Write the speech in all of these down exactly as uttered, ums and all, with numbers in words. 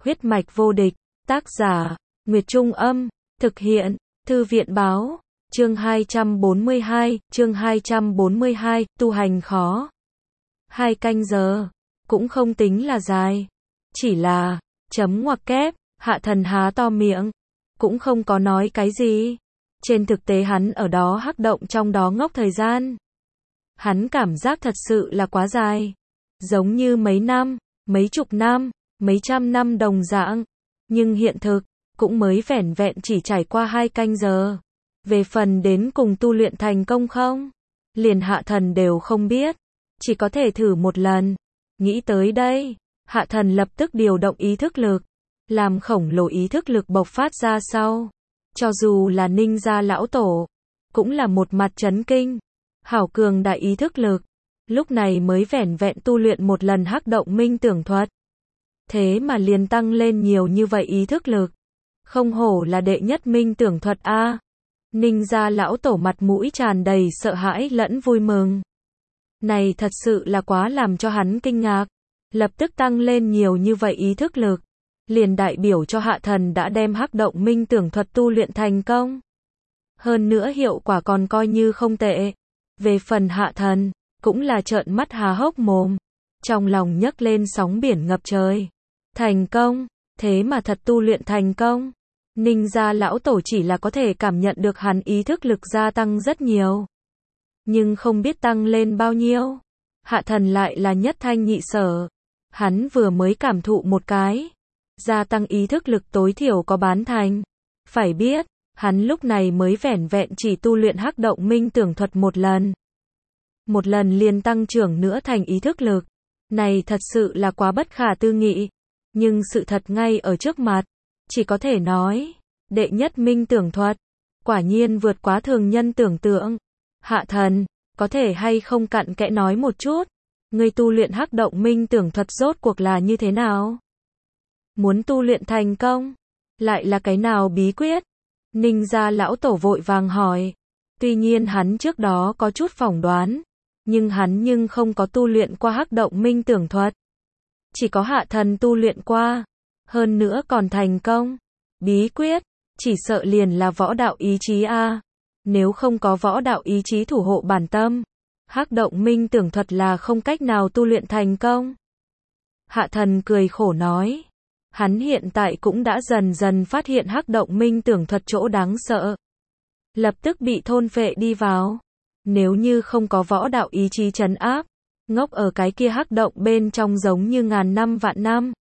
Huyết mạch vô địch, tác giả, Nguyệt Trung Âm, thực hiện, Thư viện Báo, chương hai trăm bốn mươi hai, chương hai trăm bốn mươi hai, tu hành khó. Hai canh giờ, cũng không tính là dài, chỉ là, chấm ngoặc kép, Hạ Thần há to miệng, cũng không có nói cái gì. Trên thực tế hắn ở đó hắc động trong đó ngốc thời gian. Hắn cảm giác thật sự là quá dài. Giống như mấy năm, mấy chục năm, mấy trăm năm đồng dạng. Nhưng hiện thực, cũng mới vẻn vẹn chỉ trải qua hai canh giờ. Về phần đến cùng tu luyện thành công không? Liền Hạ Thần đều không biết. Chỉ có thể thử một lần. Nghĩ tới đây, Hạ Thần lập tức điều động ý thức lực. Làm khổng lồ ý thức lực bộc phát ra sau. Cho dù là Ninh gia lão tổ, cũng là một mặt chấn kinh. Hảo cường đại ý thức lực. Lúc này mới vẻn vẹn tu luyện một lần hắc động minh tưởng thuật. Thế mà liền tăng lên nhiều như vậy ý thức lực. Không hổ là đệ nhất minh tưởng thuật a. Ninh gia lão tổ mặt mũi tràn đầy sợ hãi lẫn vui mừng. Này thật sự là quá làm cho hắn kinh ngạc. Lập tức tăng lên nhiều như vậy ý thức lực. Liền đại biểu cho Hạ Thần đã đem hắc động minh tưởng thuật tu luyện thành công. Hơn nữa hiệu quả còn coi như không tệ. Về phần Hạ Thần, cũng là trợn mắt há hốc mồm. Trong lòng nhấc lên sóng biển ngập trời. Thành công, thế mà thật tu luyện thành công. Ninh gia lão tổ chỉ là có thể cảm nhận được hắn ý thức lực gia tăng rất nhiều. Nhưng không biết tăng lên bao nhiêu. Hạ Thần lại là nhất thanh nhị sở. Hắn vừa mới cảm thụ một cái. Gia tăng ý thức lực tối thiểu có bán thành. Phải biết, hắn lúc này mới vẻn vẹn chỉ tu luyện hắc động minh tưởng thuật một lần. Một lần liền tăng trưởng nữa thành ý thức lực. Này thật sự là quá bất khả tư nghị. Nhưng sự thật ngay ở trước mặt. Chỉ có thể nói, đệ nhất minh tưởng thuật. Quả nhiên vượt quá thường nhân tưởng tượng. Hạ Thần, có thể hay không cặn kẽ nói một chút. Người tu luyện hắc động minh tưởng thuật rốt cuộc là như thế nào? Muốn tu luyện thành công, lại là cái nào bí quyết? Ninh gia lão tổ vội vàng hỏi. Tuy nhiên hắn trước đó có chút phỏng đoán, nhưng hắn nhưng không có tu luyện qua hắc động minh tưởng thuật. Chỉ có Hạ Thần tu luyện qua, hơn nữa còn thành công. Bí quyết, chỉ sợ liền là võ đạo ý chí a. Nếu không có võ đạo ý chí thủ hộ bản tâm, hắc động minh tưởng thuật là không cách nào tu luyện thành công. Hạ Thần cười khổ nói. Hắn hiện tại cũng đã dần dần phát hiện hắc động minh tưởng thuật chỗ đáng sợ. Lập tức bị thôn phệ đi vào. Nếu như không có võ đạo ý chí trấn áp, ngốc ở cái kia hắc động bên trong giống như ngàn năm vạn năm.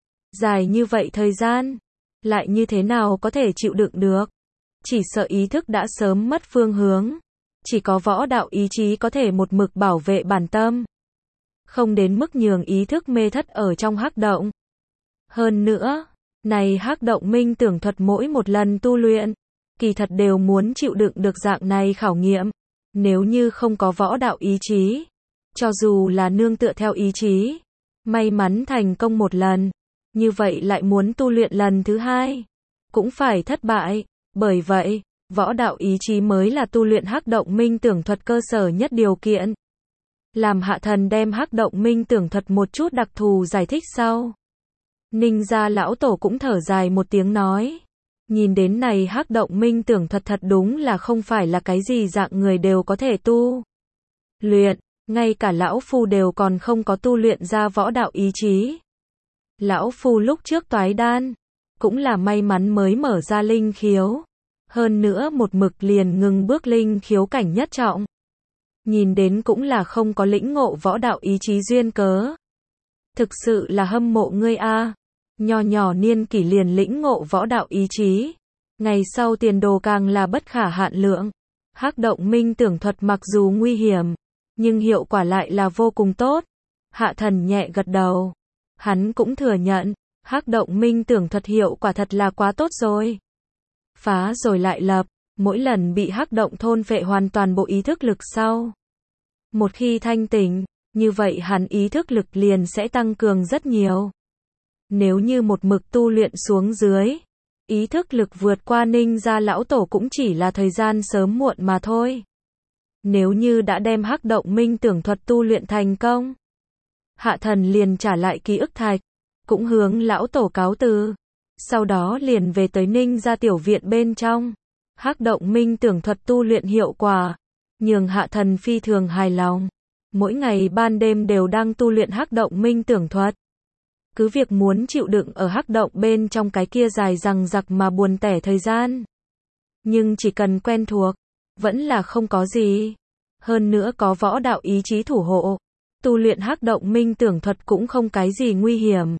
Dài như vậy thời gian, lại như thế nào có thể chịu đựng được. Chỉ sợ ý thức đã sớm mất phương hướng. Chỉ có võ đạo ý chí có thể một mực bảo vệ bản tâm. Không đến mức nhường ý thức mê thất ở trong hắc động. Hơn nữa, này hắc động minh tưởng thuật mỗi một lần tu luyện, kỳ thật đều muốn chịu đựng được dạng này khảo nghiệm. Nếu như không có võ đạo ý chí, cho dù là nương tựa theo ý chí, may mắn thành công một lần, như vậy lại muốn tu luyện lần thứ hai, cũng phải thất bại. Bởi vậy, võ đạo ý chí mới là tu luyện hắc động minh tưởng thuật cơ sở nhất điều kiện. Làm Hạ Thần đem hắc động minh tưởng thuật một chút đặc thù giải thích sau. Ninh gia lão tổ cũng thở dài một tiếng nói. Nhìn đến này hắc động minh tưởng thuật thật đúng là không phải là cái gì dạng người đều có thể tu luyện, ngay cả lão phu đều còn không có tu luyện ra võ đạo ý chí. Lão phu lúc trước toái đan, cũng là may mắn mới mở ra linh khiếu. Hơn nữa một mực liền ngừng bước linh khiếu cảnh nhất trọng. Nhìn đến cũng là không có lĩnh ngộ võ đạo ý chí duyên cớ. Thực sự là hâm mộ ngươi a. Nho nhỏ niên kỷ liền lĩnh ngộ võ đạo ý chí. Ngày sau tiền đồ càng là bất khả hạn lượng. Hắc động minh tưởng thuật mặc dù nguy hiểm, nhưng hiệu quả lại là vô cùng tốt. Hạ Thần nhẹ gật đầu. Hắn cũng thừa nhận, hắc động minh tưởng thuật hiệu quả thật là quá tốt rồi. Phá rồi lại lập, mỗi lần bị hắc động thôn phệ hoàn toàn bộ ý thức lực sau. Một khi thanh tỉnh, như vậy hắn ý thức lực liền sẽ tăng cường rất nhiều. Nếu như một mực tu luyện xuống dưới, ý thức lực vượt qua Ninh gia lão tổ cũng chỉ là thời gian sớm muộn mà thôi. Nếu như đã đem hắc động minh tưởng thuật tu luyện thành công, Hạ Thần liền trả lại ký ức thạch, cũng hướng lão tổ cáo từ. Sau đó liền về tới Ninh gia tiểu viện bên trong. Hắc động minh tưởng thuật tu luyện hiệu quả, nhường Hạ Thần phi thường hài lòng. Mỗi ngày ban đêm đều đang tu luyện hắc động minh tưởng thuật. Cứ việc muốn chịu đựng ở hắc động bên trong cái kia dài dằng dặc mà buồn tẻ thời gian. Nhưng chỉ cần quen thuộc, vẫn là không có gì. Hơn nữa có võ đạo ý chí thủ hộ, tu luyện hắc động minh tưởng thuật cũng không cái gì nguy hiểm.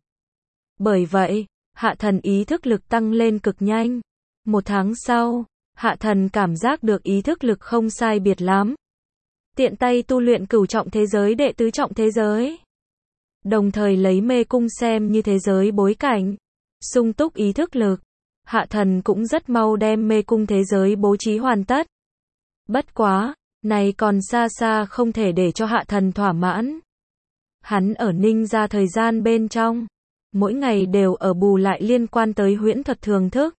Bởi vậy, Hạ Thần ý thức lực tăng lên cực nhanh. Một tháng sau, Hạ Thần cảm giác được ý thức lực không sai biệt lắm. Tiện tay tu luyện cửu trọng thế giới đệ tứ trọng thế giới. Đồng thời lấy mê cung xem như thế giới bối cảnh. Sung túc ý thức lực. Hạ Thần cũng rất mau đem mê cung thế giới bố trí hoàn tất. Bất quá, này còn xa xa không thể để cho Hạ Thần thỏa mãn. Hắn ở Ninh gia thời gian bên trong, mỗi ngày đều ở bù lại liên quan tới huyễn thuật thường thức.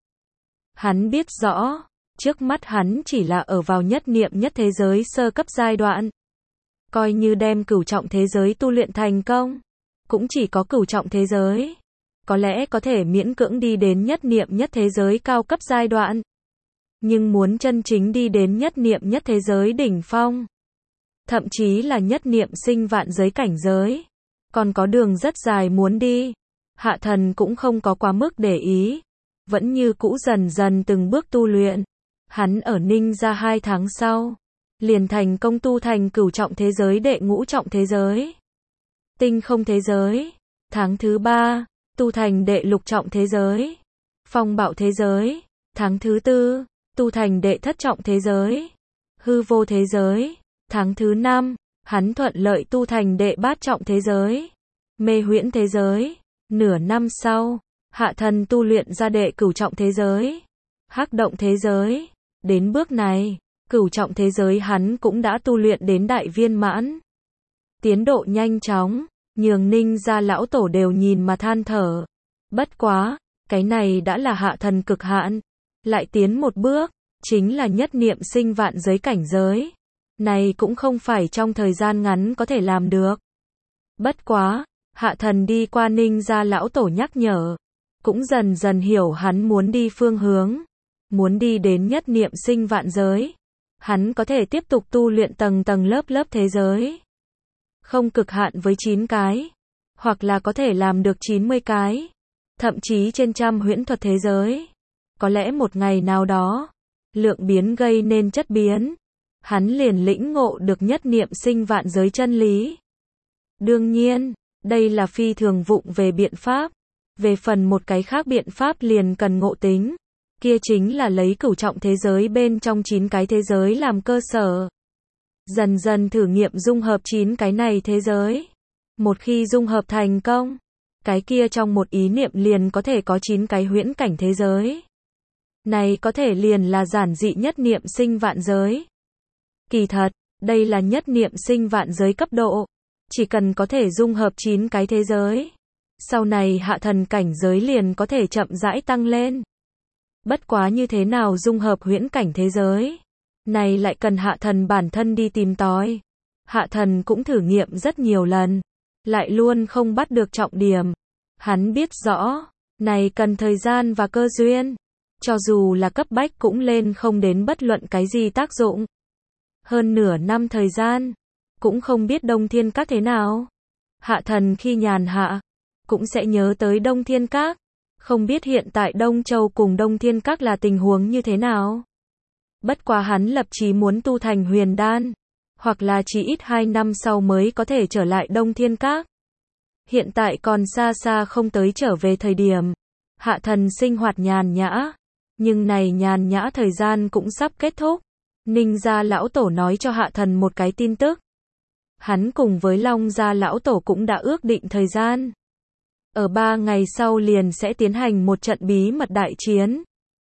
Hắn biết rõ, trước mắt hắn chỉ là ở vào nhất niệm nhất thế giới sơ cấp giai đoạn. Coi như đem cửu trọng thế giới tu luyện thành công, cũng chỉ có cửu trọng thế giới. Có lẽ có thể miễn cưỡng đi đến nhất niệm nhất thế giới cao cấp giai đoạn. Nhưng muốn chân chính đi đến nhất niệm nhất thế giới đỉnh phong, thậm chí là nhất niệm sinh vạn giới cảnh giới, còn có đường rất dài muốn đi. Hạ Thần cũng không có quá mức để ý, vẫn như cũ dần dần từng bước tu luyện. Hắn ở Ninh gia hai tháng sau, liền thành công tu thành cửu trọng thế giới đệ ngũ trọng thế giới. Tinh không thế giới, tháng thứ ba, tu thành đệ lục trọng thế giới. Phong bạo thế giới, tháng thứ tư, tu thành đệ thất trọng thế giới. Hư vô thế giới, tháng thứ năm, hắn thuận lợi tu thành đệ bát trọng thế giới. Mê huyễn thế giới, nửa năm sau, Hạ Thần tu luyện ra đệ cửu trọng thế giới. Hắc động thế giới, đến bước này, cửu trọng thế giới hắn cũng đã tu luyện đến đại viên mãn. Tiến độ nhanh chóng, nhường Ninh gia lão tổ đều nhìn mà than thở. Bất quá, cái này đã là Hạ Thần cực hạn. Lại tiến một bước, chính là nhất niệm sinh vạn giới cảnh giới. Này cũng không phải trong thời gian ngắn có thể làm được. Bất quá, Hạ Thần đi qua Ninh gia lão tổ nhắc nhở, cũng dần dần hiểu hắn muốn đi phương hướng. Muốn đi đến nhất niệm sinh vạn giới, hắn có thể tiếp tục tu luyện tầng tầng lớp lớp thế giới. Không cực hạn với chín cái, hoặc là có thể làm được chín mươi cái, thậm chí trên trăm huyễn thuật thế giới. Có lẽ một ngày nào đó, lượng biến gây nên chất biến, hắn liền lĩnh ngộ được nhất niệm sinh vạn giới chân lý. Đương nhiên, đây là phi thường vụng về biện pháp. Về phần một cái khác biện pháp liền cần ngộ tính. Kia chính là lấy cửu trọng thế giới bên trong chín cái thế giới làm cơ sở. Dần dần thử nghiệm dung hợp chín cái này thế giới. Một khi dung hợp thành công, cái kia trong một ý niệm liền có thể có chín cái huyễn cảnh thế giới. Này có thể liền là giản dị nhất niệm sinh vạn giới. Kỳ thật, đây là nhất niệm sinh vạn giới cấp độ. Chỉ cần có thể dung hợp chín cái thế giới, sau này Hạ Thần cảnh giới liền có thể chậm rãi tăng lên. Bất quá như thế nào dung hợp huyễn cảnh thế giới? Này lại cần Hạ Thần bản thân đi tìm tòi. Hạ Thần cũng thử nghiệm rất nhiều lần, lại luôn không bắt được trọng điểm. Hắn biết rõ, này cần thời gian và cơ duyên. Cho dù là cấp bách cũng lên không đến bất luận cái gì tác dụng. Hơn nửa năm thời gian, cũng không biết Đông Thiên Các thế nào. Hạ Thần khi nhàn hạ, cũng sẽ nhớ tới Đông Thiên Các. Không biết hiện tại Đông Châu cùng Đông Thiên Các là tình huống như thế nào. Bất quá hắn lập chí muốn tu thành huyền đan, hoặc là chỉ ít hai năm sau mới có thể trở lại Đông Thiên Các. Hiện tại còn xa xa không tới trở về thời điểm. Hạ Thần sinh hoạt nhàn nhã, nhưng này nhàn nhã thời gian cũng sắp kết thúc. Ninh gia lão tổ nói cho Hạ Thần một cái tin tức. Hắn cùng với Long gia lão tổ cũng đã ước định thời gian. Ở ba ngày sau liền sẽ tiến hành một trận bí mật đại chiến.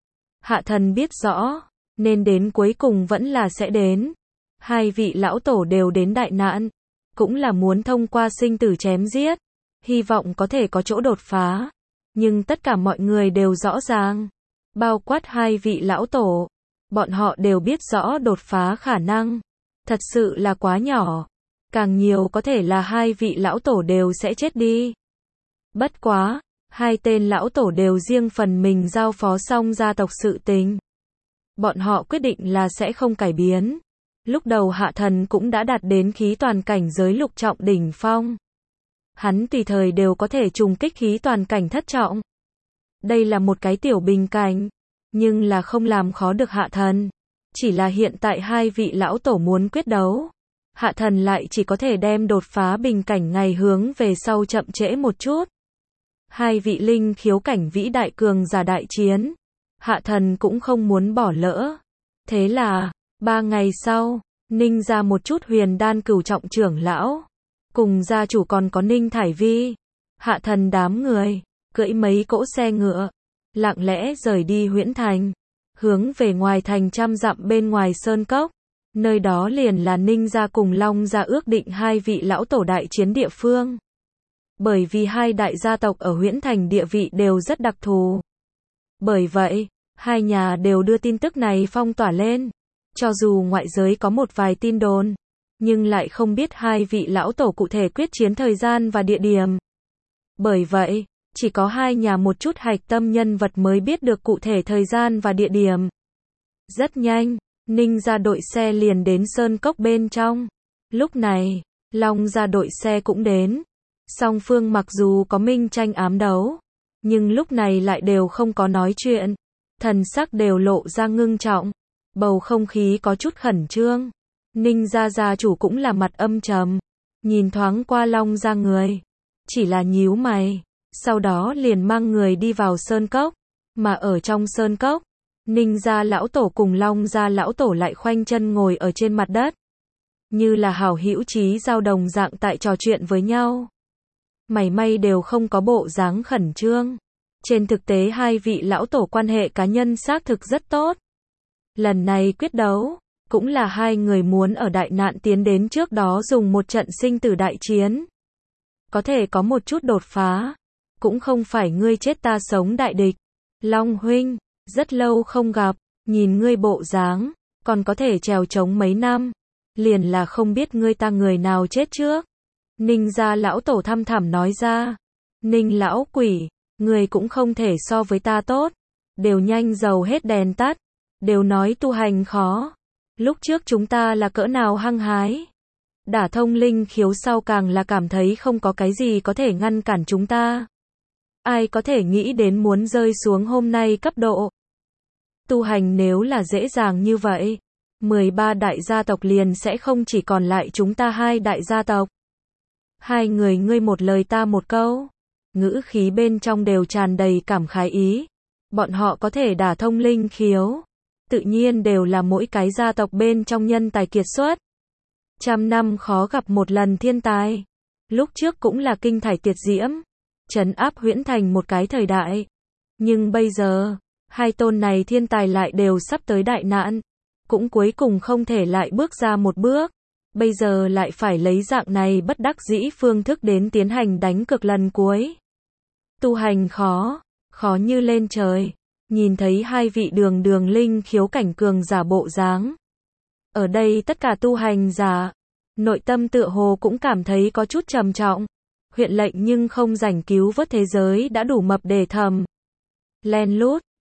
Hạ Thần biết rõ, nên đến cuối cùng vẫn là sẽ đến. Hai vị lão tổ đều đến đại nạn, cũng là muốn thông qua sinh tử chém giết, hy vọng có thể có chỗ đột phá. Nhưng tất cả mọi người đều rõ ràng, bao quát hai vị lão tổ, bọn họ đều biết rõ đột phá khả năng, thật sự là quá nhỏ. Càng nhiều có thể là hai vị lão tổ đều sẽ chết đi. Bất quá, hai tên lão tổ đều riêng phần mình giao phó xong gia tộc sự tình. Bọn họ quyết định là sẽ không cải biến. Lúc đầu Hạ Thần cũng đã đạt đến khí toàn cảnh giới lục trọng đỉnh phong. Hắn tùy thời đều có thể trùng kích khí toàn cảnh thất trọng. Đây là một cái tiểu bình cảnh, nhưng là không làm khó được Hạ Thần. Chỉ là hiện tại hai vị lão tổ muốn quyết đấu. Hạ Thần lại chỉ có thể đem đột phá bình cảnh ngày hướng về sau chậm trễ một chút. Hai vị linh khiếu cảnh vĩ đại cường giả đại chiến. Hạ Thần cũng không muốn bỏ lỡ. Thế là, ba ngày sau, Ninh ra một chút huyền đan cửu trọng trưởng lão. Cùng gia chủ còn có Ninh Thải Vi. Hạ Thần đám người, cưỡi mấy cỗ xe ngựa. Lặng lẽ rời đi Huyễn Thành. Hướng về ngoài thành trăm dặm bên ngoài sơn cốc. Nơi đó liền là Ninh gia cùng Long gia ước định hai vị lão tổ đại chiến địa phương. Bởi vì hai đại gia tộc ở Huyễn Thành địa vị đều rất đặc thù. Bởi vậy, hai nhà đều đưa tin tức này phong tỏa lên. Cho dù ngoại giới có một vài tin đồn, nhưng lại không biết hai vị lão tổ cụ thể quyết chiến thời gian và địa điểm. Bởi vậy, chỉ có hai nhà một chút hạch tâm nhân vật mới biết được cụ thể thời gian và địa điểm. Rất nhanh, Ninh gia đội xe liền đến sơn cốc bên trong. Lúc này, Long gia đội xe cũng đến. Song phương mặc dù có minh tranh ám đấu, nhưng lúc này lại đều không có nói chuyện. Thần sắc đều lộ ra ngưng trọng. Bầu không khí có chút khẩn trương. Ninh gia gia chủ cũng là mặt âm trầm. Nhìn thoáng qua Long gia người. Chỉ là nhíu mày. Sau đó liền mang người đi vào sơn cốc. Mà ở trong sơn cốc, Ninh gia lão tổ cùng Long gia lão tổ lại khoanh chân ngồi ở trên mặt đất. Như là hảo hữu chí giao đồng dạng tại trò chuyện với nhau. Mảy may đều không có bộ dáng khẩn trương. Trên thực tế hai vị lão tổ quan hệ cá nhân xác thực rất tốt. Lần này quyết đấu, cũng là hai người muốn ở đại nạn tiến đến trước đó dùng một trận sinh tử đại chiến. Có thể có một chút đột phá. Cũng không phải ngươi chết ta sống đại địch. Long huynh, rất lâu không gặp, nhìn ngươi bộ dáng, còn có thể trèo trống mấy năm. Liền là không biết ngươi ta người nào chết trước. Ninh gia lão tổ thăm thẳm nói ra. Ninh lão quỷ, ngươi cũng không thể so với ta tốt. Đều nhanh dầu hết đèn tắt. Đều nói tu hành khó. Lúc trước chúng ta là cỡ nào hăng hái. Đả thông linh khiếu sau càng là cảm thấy không có cái gì có thể ngăn cản chúng ta. Ai có thể nghĩ đến muốn rơi xuống hôm nay cấp độ. Tu hành nếu là dễ dàng như vậy, mười ba đại gia tộc liền sẽ không chỉ còn lại chúng ta hai đại gia tộc. Hai người ngươi một lời ta một câu. Ngữ khí bên trong đều tràn đầy cảm khái ý. Bọn họ có thể đả thông linh khiếu. Tự nhiên đều là mỗi cái gia tộc bên trong nhân tài kiệt xuất. Trăm năm khó gặp một lần thiên tài. Lúc trước cũng là kinh thải tuyệt diễm. Trấn áp Huyễn Thành một cái thời đại. Nhưng bây giờ, hai tôn này thiên tài lại đều sắp tới đại nạn. Cũng cuối cùng không thể lại bước ra một bước. Bây giờ lại phải lấy dạng này bất đắc dĩ phương thức đến tiến hành đánh cược lần cuối. Tu hành khó, khó như lên trời. Nhìn thấy hai vị đường đường linh khiếu cảnh cường giả bộ dáng. Ở đây tất cả tu hành giả, nội tâm tựa hồ cũng cảm thấy có chút trầm trọng. Huyện lệnh nhưng không rảnh cứu vớt thế giới đã đủ mập để thầm. Len lút,